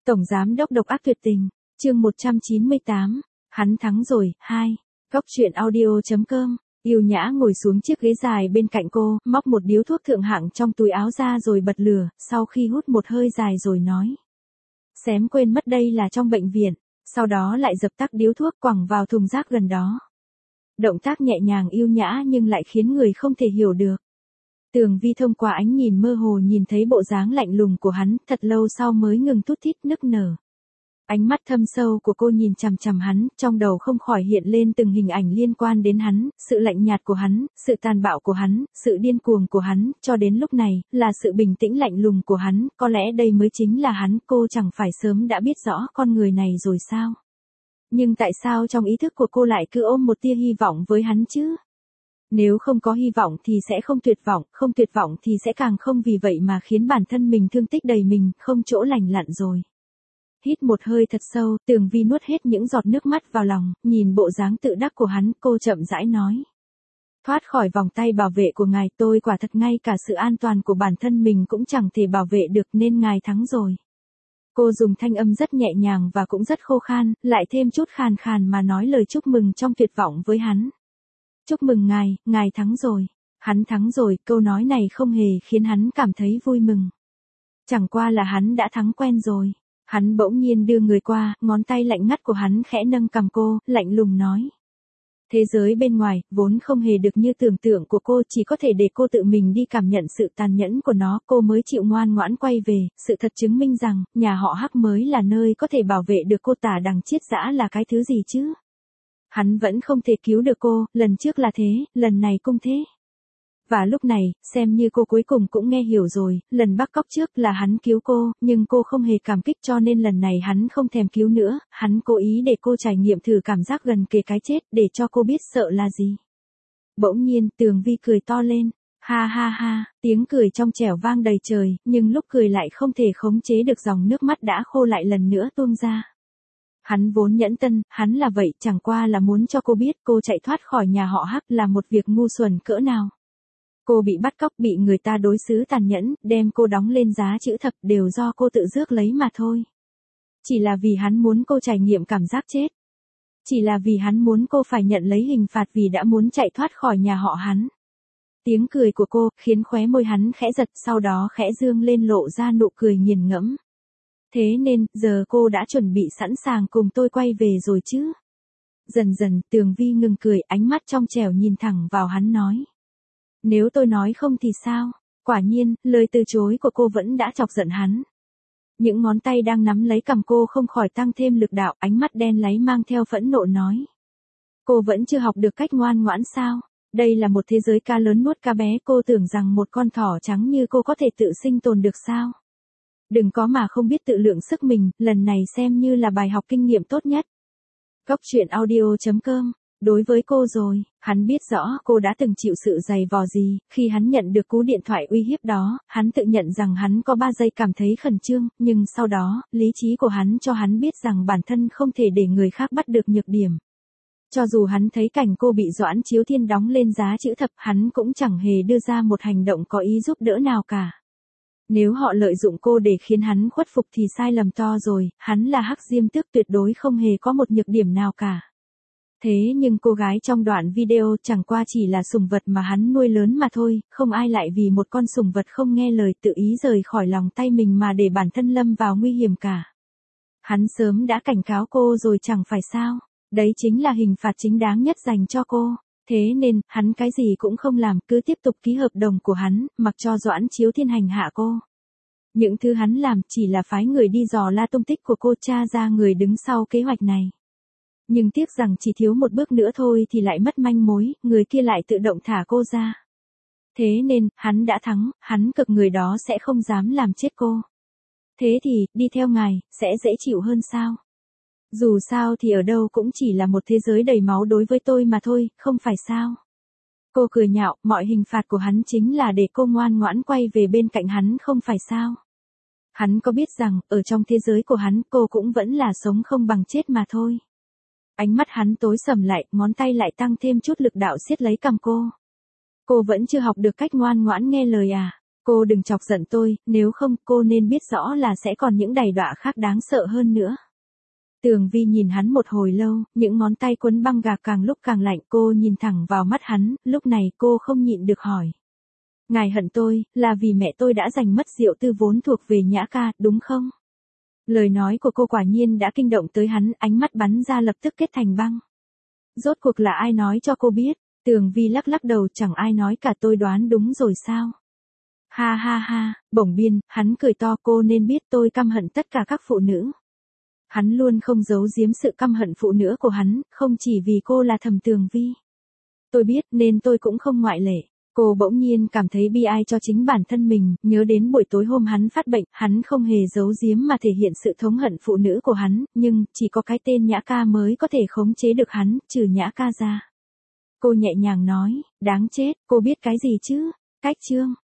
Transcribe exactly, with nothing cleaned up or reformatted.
Tổng giám đốc độc ác tuyệt tình, chương một trăm chín mươi tám, hắn thắng rồi, hai. Góc truyện audio.com, Yêu Nhã ngồi xuống chiếc ghế dài bên cạnh cô, móc một điếu thuốc thượng hạng trong túi áo ra rồi bật lửa, sau khi hút một hơi dài rồi nói. Xém quên mất đây là trong bệnh viện, sau đó lại dập tắt điếu thuốc quẳng vào thùng rác gần đó. Động tác nhẹ nhàng yêu nhã nhưng lại khiến người không thể hiểu được. Tường Vi thông qua ánh nhìn mơ hồ nhìn thấy bộ dáng lạnh lùng của hắn, thật lâu sau mới ngừng thút thít nức nở. Ánh mắt thâm sâu của cô nhìn chằm chằm hắn, trong đầu không khỏi hiện lên từng hình ảnh liên quan đến hắn, sự lạnh nhạt của hắn, sự tàn bạo của hắn, sự điên cuồng của hắn, cho đến lúc này, là sự bình tĩnh lạnh lùng của hắn, có lẽ đây mới chính là hắn, cô chẳng phải sớm đã biết rõ con người này rồi sao? Nhưng tại sao trong ý thức của cô lại cứ ôm một tia hy vọng với hắn chứ? Nếu không có hy vọng thì sẽ không tuyệt vọng, không tuyệt vọng thì sẽ càng không vì vậy mà khiến bản thân mình thương tích đầy mình, không chỗ lành lặn rồi. Hít một hơi thật sâu, Tường Vi nuốt hết những giọt nước mắt vào lòng, nhìn bộ dáng tự đắc của hắn, cô chậm rãi nói. Thoát khỏi vòng tay bảo vệ của ngài, tôi quả thật ngay cả sự an toàn của bản thân mình cũng chẳng thể bảo vệ được nên ngài thắng rồi. Cô dùng thanh âm rất nhẹ nhàng và cũng rất khô khan, lại thêm chút khàn khàn mà nói lời chúc mừng trong tuyệt vọng với hắn. Chúc mừng ngài, ngài thắng rồi. Hắn thắng rồi, câu nói này không hề khiến hắn cảm thấy vui mừng. Chẳng qua là hắn đã thắng quen rồi. Hắn bỗng nhiên đưa người qua, ngón tay lạnh ngắt của hắn khẽ nâng cằm cô, lạnh lùng nói. Thế giới bên ngoài, vốn không hề được như tưởng tượng của cô, chỉ có thể để cô tự mình đi cảm nhận sự tàn nhẫn của nó, cô mới chịu ngoan ngoãn quay về, sự thật chứng minh rằng, nhà họ Hắc mới là nơi có thể bảo vệ được cô. Tả Đằng Chiết Dã là cái thứ gì chứ? Hắn vẫn không thể cứu được cô, lần trước là thế, lần này cũng thế. Và lúc này, xem như cô cuối cùng cũng nghe hiểu rồi, lần bắt cóc trước là hắn cứu cô, nhưng cô không hề cảm kích cho nên lần này hắn không thèm cứu nữa, hắn cố ý để cô trải nghiệm thử cảm giác gần kề cái chết để cho cô biết sợ là gì. Bỗng nhiên, Tường Vi cười to lên, ha ha ha, tiếng cười trong trẻo vang đầy trời, nhưng lúc cười lại không thể khống chế được dòng nước mắt đã khô lại lần nữa tuôn ra. Hắn vốn nhẫn tâm, hắn là vậy, chẳng qua là muốn cho cô biết cô chạy thoát khỏi nhà họ Hắc là một việc ngu xuẩn cỡ nào. Cô bị bắt cóc, bị người ta đối xử tàn nhẫn, đem cô đóng lên giá chữ thập đều do cô tự rước lấy mà thôi. Chỉ là vì hắn muốn cô trải nghiệm cảm giác chết. Chỉ là vì hắn muốn cô phải nhận lấy hình phạt vì đã muốn chạy thoát khỏi nhà họ hắn. Tiếng cười của cô khiến khóe môi hắn khẽ giật, sau đó khẽ dương lên lộ ra nụ cười nghiền ngẫm. Thế nên, giờ cô đã chuẩn bị sẵn sàng cùng tôi quay về rồi chứ? Dần dần, Tường Vi ngừng cười, ánh mắt trong trẻo nhìn thẳng vào hắn nói. Nếu tôi nói không thì sao? Quả nhiên, lời từ chối của cô vẫn đã chọc giận hắn. Những ngón tay đang nắm lấy cằm cô không khỏi tăng thêm lực đạo, ánh mắt đen láy mang theo phẫn nộ nói. Cô vẫn chưa học được cách ngoan ngoãn sao? Đây là một thế giới cá lớn nuốt cá bé, cô tưởng rằng một con thỏ trắng như cô có thể tự sinh tồn được sao? Đừng có mà không biết tự lượng sức mình, lần này xem như là bài học kinh nghiệm tốt nhất. Góc truyện audio.com, đối với cô rồi, hắn biết rõ cô đã từng chịu sự dày vò gì, khi hắn nhận được cú điện thoại uy hiếp đó, hắn tự nhận rằng hắn có ba giây cảm thấy khẩn trương, nhưng sau đó, lý trí của hắn cho hắn biết rằng bản thân không thể để người khác bắt được nhược điểm. Cho dù hắn thấy cảnh cô bị Doãn Chiếu Thiên đóng lên giá chữ thập, hắn cũng chẳng hề đưa ra một hành động có ý giúp đỡ nào cả. Nếu họ lợi dụng cô để khiến hắn khuất phục thì sai lầm to rồi, hắn là Hắc Diêm Tước tuyệt đối không hề có một nhược điểm nào cả. Thế nhưng cô gái trong đoạn video chẳng qua chỉ là sủng vật mà hắn nuôi lớn mà thôi, không ai lại vì một con sủng vật không nghe lời tự ý rời khỏi lòng tay mình mà để bản thân lâm vào nguy hiểm cả. Hắn sớm đã cảnh cáo cô rồi chẳng phải sao, đấy chính là hình phạt chính đáng nhất dành cho cô. Thế nên, hắn cái gì cũng không làm, cứ tiếp tục ký hợp đồng của hắn, mặc cho Doãn Chiếu Thiên hành hạ cô. Những thứ hắn làm chỉ là phái người đi dò la tung tích của cô, tra ra người đứng sau kế hoạch này. Nhưng tiếc rằng chỉ thiếu một bước nữa thôi thì lại mất manh mối, người kia lại tự động thả cô ra. Thế nên, hắn đã thắng, hắn cực người đó sẽ không dám làm chết cô. Thế thì, đi theo ngài, sẽ dễ chịu hơn sao? Dù sao thì ở đâu cũng chỉ là một thế giới đầy máu đối với tôi mà thôi, không phải sao? Cô cười nhạo, mọi hình phạt của hắn chính là để cô ngoan ngoãn quay về bên cạnh hắn không phải sao? Hắn có biết rằng, ở trong thế giới của hắn, cô cũng vẫn là sống không bằng chết mà thôi. Ánh mắt hắn tối sầm lại, ngón tay lại tăng thêm chút lực đạo siết lấy cằm cô. Cô vẫn chưa học được cách ngoan ngoãn nghe lời à? Cô đừng chọc giận tôi, nếu không cô nên biết rõ là sẽ còn những đày đọa khác đáng sợ hơn nữa. Tường Vi nhìn hắn một hồi lâu, những ngón tay quấn băng gạc càng lúc càng lạnh, cô nhìn thẳng vào mắt hắn, lúc này cô không nhịn được hỏi. Ngài hận tôi, là vì mẹ tôi đã giành mất Diệu Tư vốn thuộc về Nhã ca, đúng không? Lời nói của cô quả nhiên đã kinh động tới hắn, ánh mắt bắn ra lập tức kết thành băng. Rốt cuộc là ai nói cho cô biết? Tường Vi lắc lắc đầu, chẳng ai nói cả, tôi đoán đúng rồi sao? Ha ha ha, bỗng biên, hắn cười to, cô nên biết tôi căm hận tất cả các phụ nữ. Hắn luôn không giấu giếm sự căm hận phụ nữ của hắn, không chỉ vì cô là Thẩm Tường Vi. Tôi biết nên tôi cũng không ngoại lệ. Cô bỗng nhiên cảm thấy bi ai cho chính bản thân mình, nhớ đến buổi tối hôm hắn phát bệnh, hắn không hề giấu giếm mà thể hiện sự thống hận phụ nữ của hắn, nhưng chỉ có cái tên Nhã ca mới có thể khống chế được hắn, trừ Nhã ca ra. Cô nhẹ nhàng nói, đáng chết, cô biết cái gì chứ? Cách chương